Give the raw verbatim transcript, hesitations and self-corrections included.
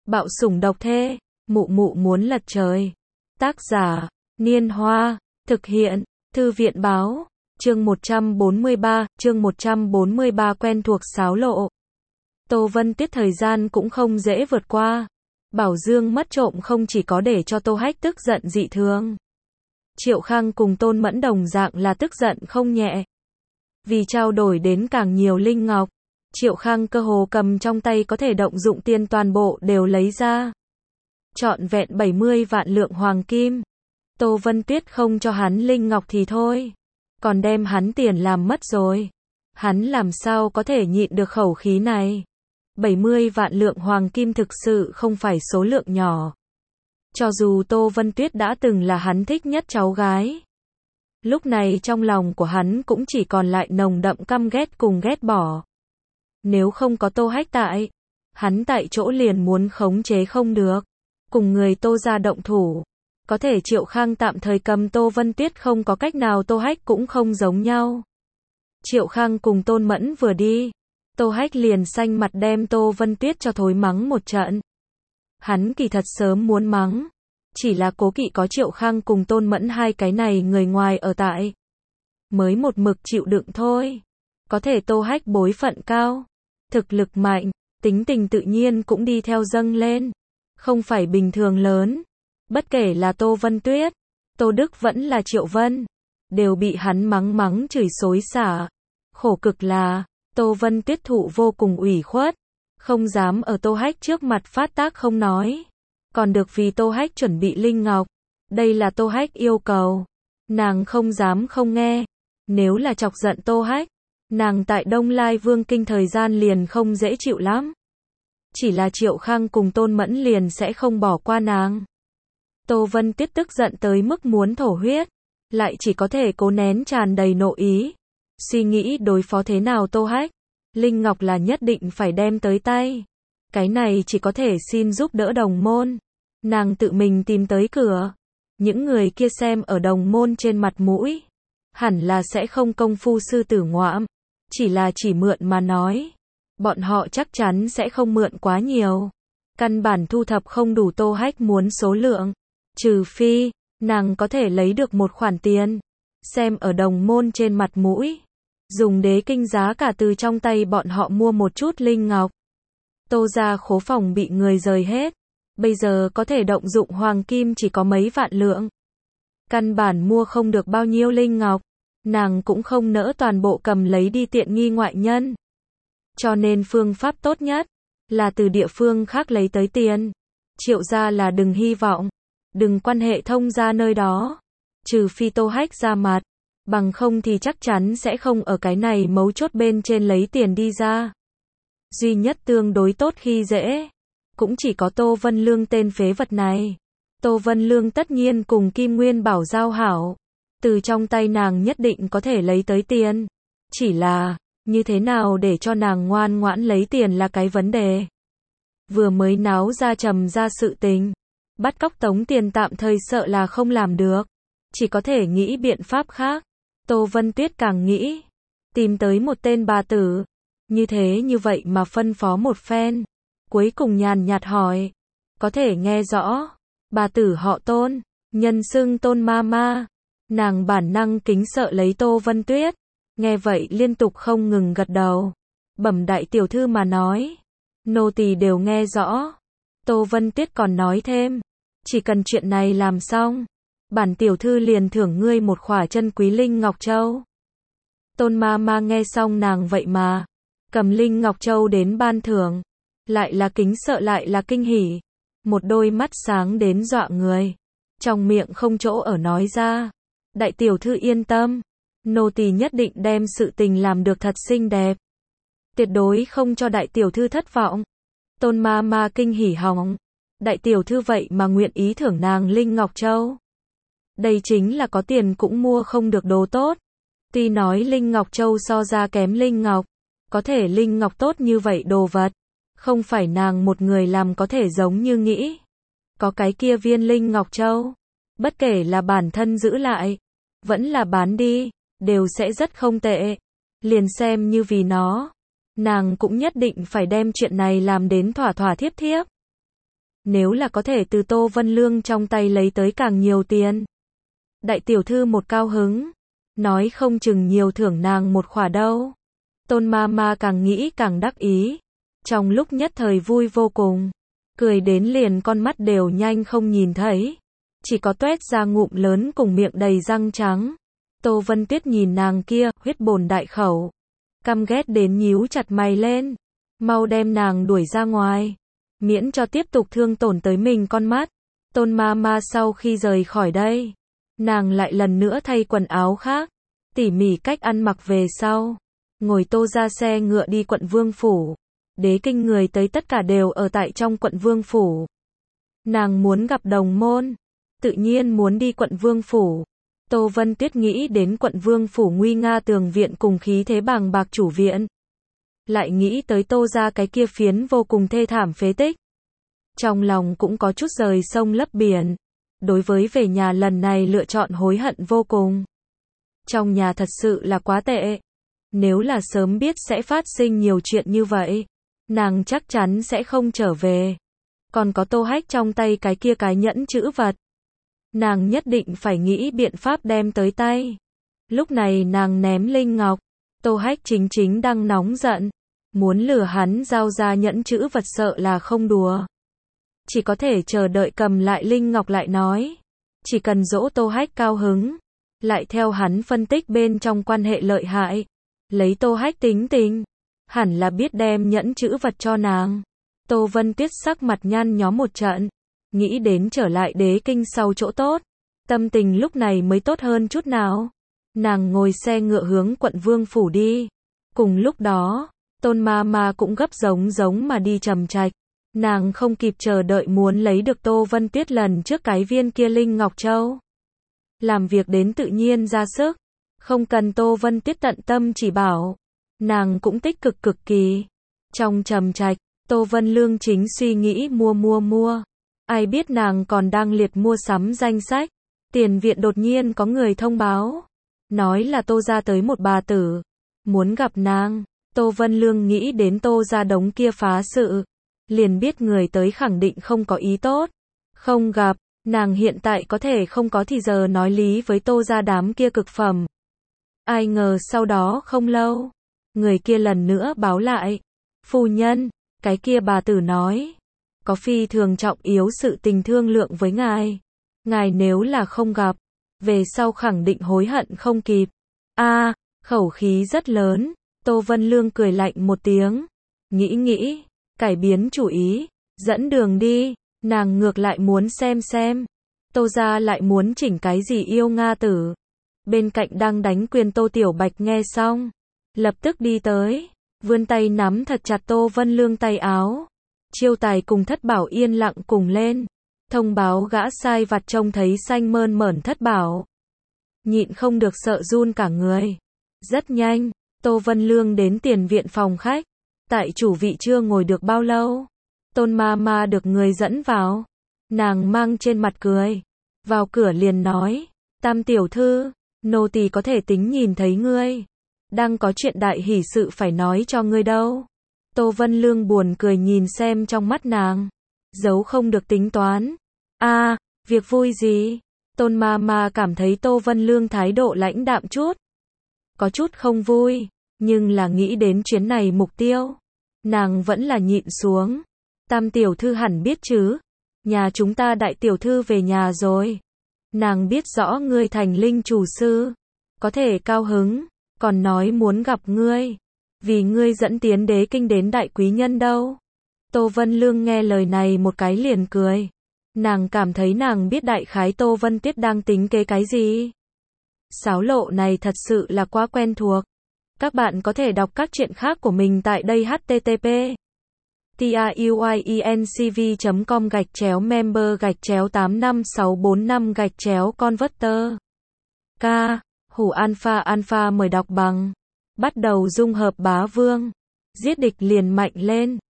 Bạo sủng độc thê, mụ mụ muốn lật trời. Tác giả, Niên Hoa, thực hiện, Thư viện báo, chương một trăm bốn mươi ba, chương một trăm bốn mươi ba quen thuộc xáo lộ. Tô Vân Tuyết thời gian cũng không dễ vượt qua. Bảo Dương mất trộm không chỉ có để cho Tô Hách tức giận dị thường. Triệu Khang cùng Tôn Mẫn đồng dạng là tức giận không nhẹ. Vì trao đổi đến càng nhiều linh ngọc, Triệu Khang cơ hồ cầm trong tay có thể động dụng tiền toàn bộ đều lấy ra. Trọn vẹn bảy mươi vạn lượng hoàng kim. Tô Vân Tuyết không cho hắn linh ngọc thì thôi, còn đem hắn tiền làm mất rồi. Hắn làm sao có thể nhịn được khẩu khí này. bảy mươi vạn lượng hoàng kim thực sự không phải số lượng nhỏ. Cho dù Tô Vân Tuyết đã từng là hắn thích nhất cháu gái, lúc này trong lòng của hắn cũng chỉ còn lại nồng đậm căm ghét cùng ghét bỏ. Nếu không có Tô Hách tại, hắn tại chỗ liền muốn khống chế không được, cùng người Tô ra động thủ. Có thể Triệu Khang tạm thời cầm Tô Vân Tuyết không có cách nào, Tô Hách cũng không giống nhau. Triệu Khang cùng Tôn Mẫn vừa đi, Tô Hách liền xanh mặt đem Tô Vân Tuyết cho thối mắng một trận. Hắn kỳ thật sớm muốn mắng, chỉ là cố kỵ có Triệu Khang cùng Tôn Mẫn hai cái này người ngoài ở tại, mới một mực chịu đựng thôi. Có thể Tô Hách bối phận cao, thực lực mạnh, tính tình tự nhiên cũng đi theo dâng lên, không phải bình thường lớn. Bất kể là Tô Vân Tuyết, Tô Đức vẫn là Triệu Vân, đều bị hắn mắng mắng chửi xối xả. Khổ cực là, Tô Vân Tuyết thụ vô cùng ủy khuất, không dám ở Tô Hách trước mặt phát tác không nói, còn được vì Tô Hách chuẩn bị linh ngọc. Đây là Tô Hách yêu cầu, nàng không dám không nghe. Nếu là chọc giận Tô Hách, nàng tại Đông Lai Vương Kinh thời gian liền không dễ chịu lắm. Chỉ là Triệu Khang cùng Tôn Mẫn liền sẽ không bỏ qua nàng. Tô Vân Tuyết tức giận tới mức muốn thổ huyết, lại chỉ có thể cố nén tràn đầy nộ ý, suy nghĩ đối phó thế nào Tô Hách. Linh ngọc là nhất định phải đem tới tay, cái này chỉ có thể xin giúp đỡ đồng môn. Nàng tự mình tìm tới cửa, những người kia xem ở đồng môn trên mặt mũi, hẳn là sẽ không công phu sư tử ngoạm, chỉ là chỉ mượn mà nói, bọn họ chắc chắn sẽ không mượn quá nhiều, căn bản thu thập không đủ Tô Hách muốn số lượng. Trừ phi, nàng có thể lấy được một khoản tiền, xem ở đồng môn trên mặt mũi, dùng đế kinh giá cả từ trong tay bọn họ mua một chút linh ngọc. Tô ra khố phòng bị người rời hết, bây giờ có thể động dụng hoàng kim chỉ có mấy vạn lượng. Căn bản mua không được bao nhiêu linh ngọc, nàng cũng không nỡ toàn bộ cầm lấy đi tiện nghi ngoại nhân. Cho nên phương pháp tốt nhất, là từ địa phương khác lấy tới tiền. Triệu ra là đừng hy vọng, đừng quan hệ thông ra nơi đó, trừ phi Tô Hách ra mặt, bằng không thì chắc chắn sẽ không ở cái này mấu chốt bên trên lấy tiền đi ra. Duy nhất tương đối tốt khi dễ, cũng chỉ có Tô Vân Lương tên phế vật này. Tô Vân Lương tất nhiên cùng Kim Nguyên Bảo giao hảo, từ trong tay nàng nhất định có thể lấy tới tiền. Chỉ là, như thế nào để cho nàng ngoan ngoãn lấy tiền là cái vấn đề. Vừa mới náo ra trầm ra sự tình, bắt cóc tống tiền tạm thời sợ là không làm được, chỉ có thể nghĩ biện pháp khác. Tô Vân Tuyết càng nghĩ, tìm tới một tên bà tử, như thế như vậy mà phân phó một phen, cuối cùng nhàn nhạt hỏi, có thể nghe rõ, bà tử họ Tôn, nhân xưng Tôn ma ma. Nàng bản năng kính sợ lấy Tô Vân Tuyết, nghe vậy liên tục không ngừng gật đầu, bẩm đại tiểu thư mà nói, nô tỳ đều nghe rõ. Tô Vân Tuyết còn nói thêm, chỉ cần chuyện này làm xong, bản tiểu thư liền thưởng ngươi một khỏa chân quý linh ngọc châu. Tôn ma ma nghe xong nàng vậy mà cầm linh ngọc châu đến ban thưởng, lại là kính sợ lại là kinh hỉ, một đôi mắt sáng đến dọa người, trong miệng không chỗ ở nói ra, đại tiểu thư yên tâm, nô tỳ nhất định đem sự tình làm được thật xinh đẹp, tuyệt đối không cho đại tiểu thư thất vọng. Tôn ma ma kinh hỉ hỏng, đại tiểu thư vậy mà nguyện ý thưởng nàng linh ngọc châu. Đây chính là có tiền cũng mua không được đồ tốt. Tuy nói linh ngọc châu so ra kém linh ngọc, có thể linh ngọc tốt như vậy đồ vật, không phải nàng một người làm có thể giống như nghĩ. Có cái kia viên linh ngọc châu, bất kể là bản thân giữ lại, vẫn là bán đi, đều sẽ rất không tệ. Liền xem như vì nó, nàng cũng nhất định phải đem chuyện này làm đến thỏa thỏa thiếp thiếp. Nếu là có thể từ Tô Vân Lương trong tay lấy tới càng nhiều tiền. Đại tiểu thư một cao hứng, nói không chừng nhiều thưởng nàng một khỏa đâu. Tôn ma ma càng nghĩ càng đắc ý, trong lúc nhất thời vui vô cùng, cười đến liền con mắt đều nhanh không nhìn thấy, chỉ có toét ra ngụm lớn cùng miệng đầy răng trắng. Tô Vân Tuyết nhìn nàng kia, huyết bồn đại khẩu, căm ghét đến nhíu chặt mày lên, mau đem nàng đuổi ra ngoài, miễn cho tiếp tục thương tổn tới mình con mắt. Tôn ma ma sau khi rời khỏi đây, nàng lại lần nữa thay quần áo khác, tỉ mỉ cách ăn mặc về sau, ngồi Tô ra xe ngựa đi quận Vương Phủ. Đế kinh người tới tất cả đều ở tại trong quận Vương Phủ. Nàng muốn gặp đồng môn, tự nhiên muốn đi quận Vương Phủ. Tô Vân Tuyết nghĩ đến quận Vương Phủ nguy nga tường viện cùng khí thế bàng bạc chủ viện. Lại nghĩ tới Tô ra cái kia phiến vô cùng thê thảm phế tích. Trong lòng cũng có chút rời sông lấp biển. Đối với về nhà lần này lựa chọn hối hận vô cùng. Trong nhà thật sự là quá tệ. Nếu là sớm biết sẽ phát sinh nhiều chuyện như vậy, nàng chắc chắn sẽ không trở về. Còn có Tô Hách trong tay cái kia cái nhẫn chữ vật. Nàng nhất định phải nghĩ biện pháp đem tới tay. Lúc này nàng ném linh ngọc. Tô Hách chính chính đang nóng giận. Muốn lừa hắn giao ra nhẫn chữ vật sợ là không đùa. Chỉ có thể chờ đợi cầm lại linh ngọc lại nói. Chỉ cần dỗ Tô Hách cao hứng. Lại theo hắn phân tích bên trong quan hệ lợi hại. Lấy Tô Hách tính tình. Hẳn là biết đem nhẫn chữ vật cho nàng. Tô Vân Tuyết sắc mặt nhăn nhó một trận. Nghĩ đến trở lại đế kinh sau chỗ tốt. Tâm tình lúc này mới tốt hơn chút nào. Nàng ngồi xe ngựa hướng quận Vương Phủ đi. Cùng lúc đó, Tôn ma ma cũng gấp giống giống mà đi trầm trạch. Nàng không kịp chờ đợi muốn lấy được Tô Vân Tuyết lần trước cái viên kia linh ngọc châu. Làm việc đến tự nhiên ra sức. Không cần Tô Vân Tuyết tận tâm chỉ bảo. Nàng cũng tích cực cực kỳ. Trong trầm trạch, Tô Vân Lương chính suy nghĩ mua mua mua. Ai biết nàng còn đang liệt mua sắm danh sách. Tiền viện đột nhiên có người thông báo. Nói là Tô ra tới một bà tử. Muốn gặp nàng. Tô Vân Lương nghĩ đến Tô ra đống kia phá sự. Liền biết người tới khẳng định không có ý tốt. Không gặp, nàng hiện tại có thể không có thì giờ nói lý với Tô ra đám kia cực phẩm. Ai ngờ sau đó không lâu. Người kia lần nữa báo lại. Phu nhân, cái kia bà tử nói. Có phi thường trọng yếu sự tình thương lượng với ngài. Ngài nếu là không gặp. Về sau khẳng định hối hận không kịp. A, khẩu khí rất lớn. Tô Vân Lương cười lạnh một tiếng. Nghĩ nghĩ. Cải biến chủ ý. Dẫn đường đi. Nàng ngược lại muốn xem xem. Tô ra lại muốn chỉnh cái gì yêu Nga tử. Bên cạnh đang đánh quyền Tô Tiểu Bạch nghe xong. Lập tức đi tới. Vươn tay nắm thật chặt Tô Vân Lương tay áo. Chiêu tài cùng Thất Bảo yên lặng cùng lên. Thông báo gã sai vặt trông thấy xanh mơn mởn Thất Bảo. Nhịn không được sợ run cả người. Rất nhanh, Tô Vân Lương đến tiền viện phòng khách. Tại chủ vị chưa ngồi được bao lâu. Tôn ma ma được người dẫn vào. Nàng mang trên mặt cười. Vào cửa liền nói. Tam tiểu thư, nô tỳ có thể tính nhìn thấy ngươi. Đang có chuyện đại hỷ sự phải nói cho ngươi đâu. Tô Vân Lương buồn cười nhìn xem trong mắt nàng. Giấu không được tính toán. A, à, việc vui gì? Tôn ma ma cảm thấy Tô Vân Lương thái độ lãnh đạm chút. Có chút không vui. Nhưng là nghĩ đến chuyến này mục tiêu. Nàng vẫn là nhịn xuống. Tam tiểu thư hẳn biết chứ. Nhà chúng ta đại tiểu thư về nhà rồi. Nàng biết rõ ngươi thành linh chủ sư. Có thể cao hứng. Còn nói muốn gặp ngươi. Vì ngươi dẫn tiến đế kinh đến đại quý nhân đâu. Tô Vân Lương nghe lời này một cái liền cười. Nàng cảm thấy nàng biết đại khái Tô Vân Tuyết đang tính kế cái gì. Sáo lộ này thật sự là quá quen thuộc. Các bạn có thể đọc các truyện khác của mình tại đây h t t p truyencv chấm com gạch chéo member gạch chéo tám năm sáu bốn năm gạch chéo converter. K. Hủ alpha alpha mời đọc bằng. Bắt đầu dung hợp bá vương. Giết địch liền mạnh lên.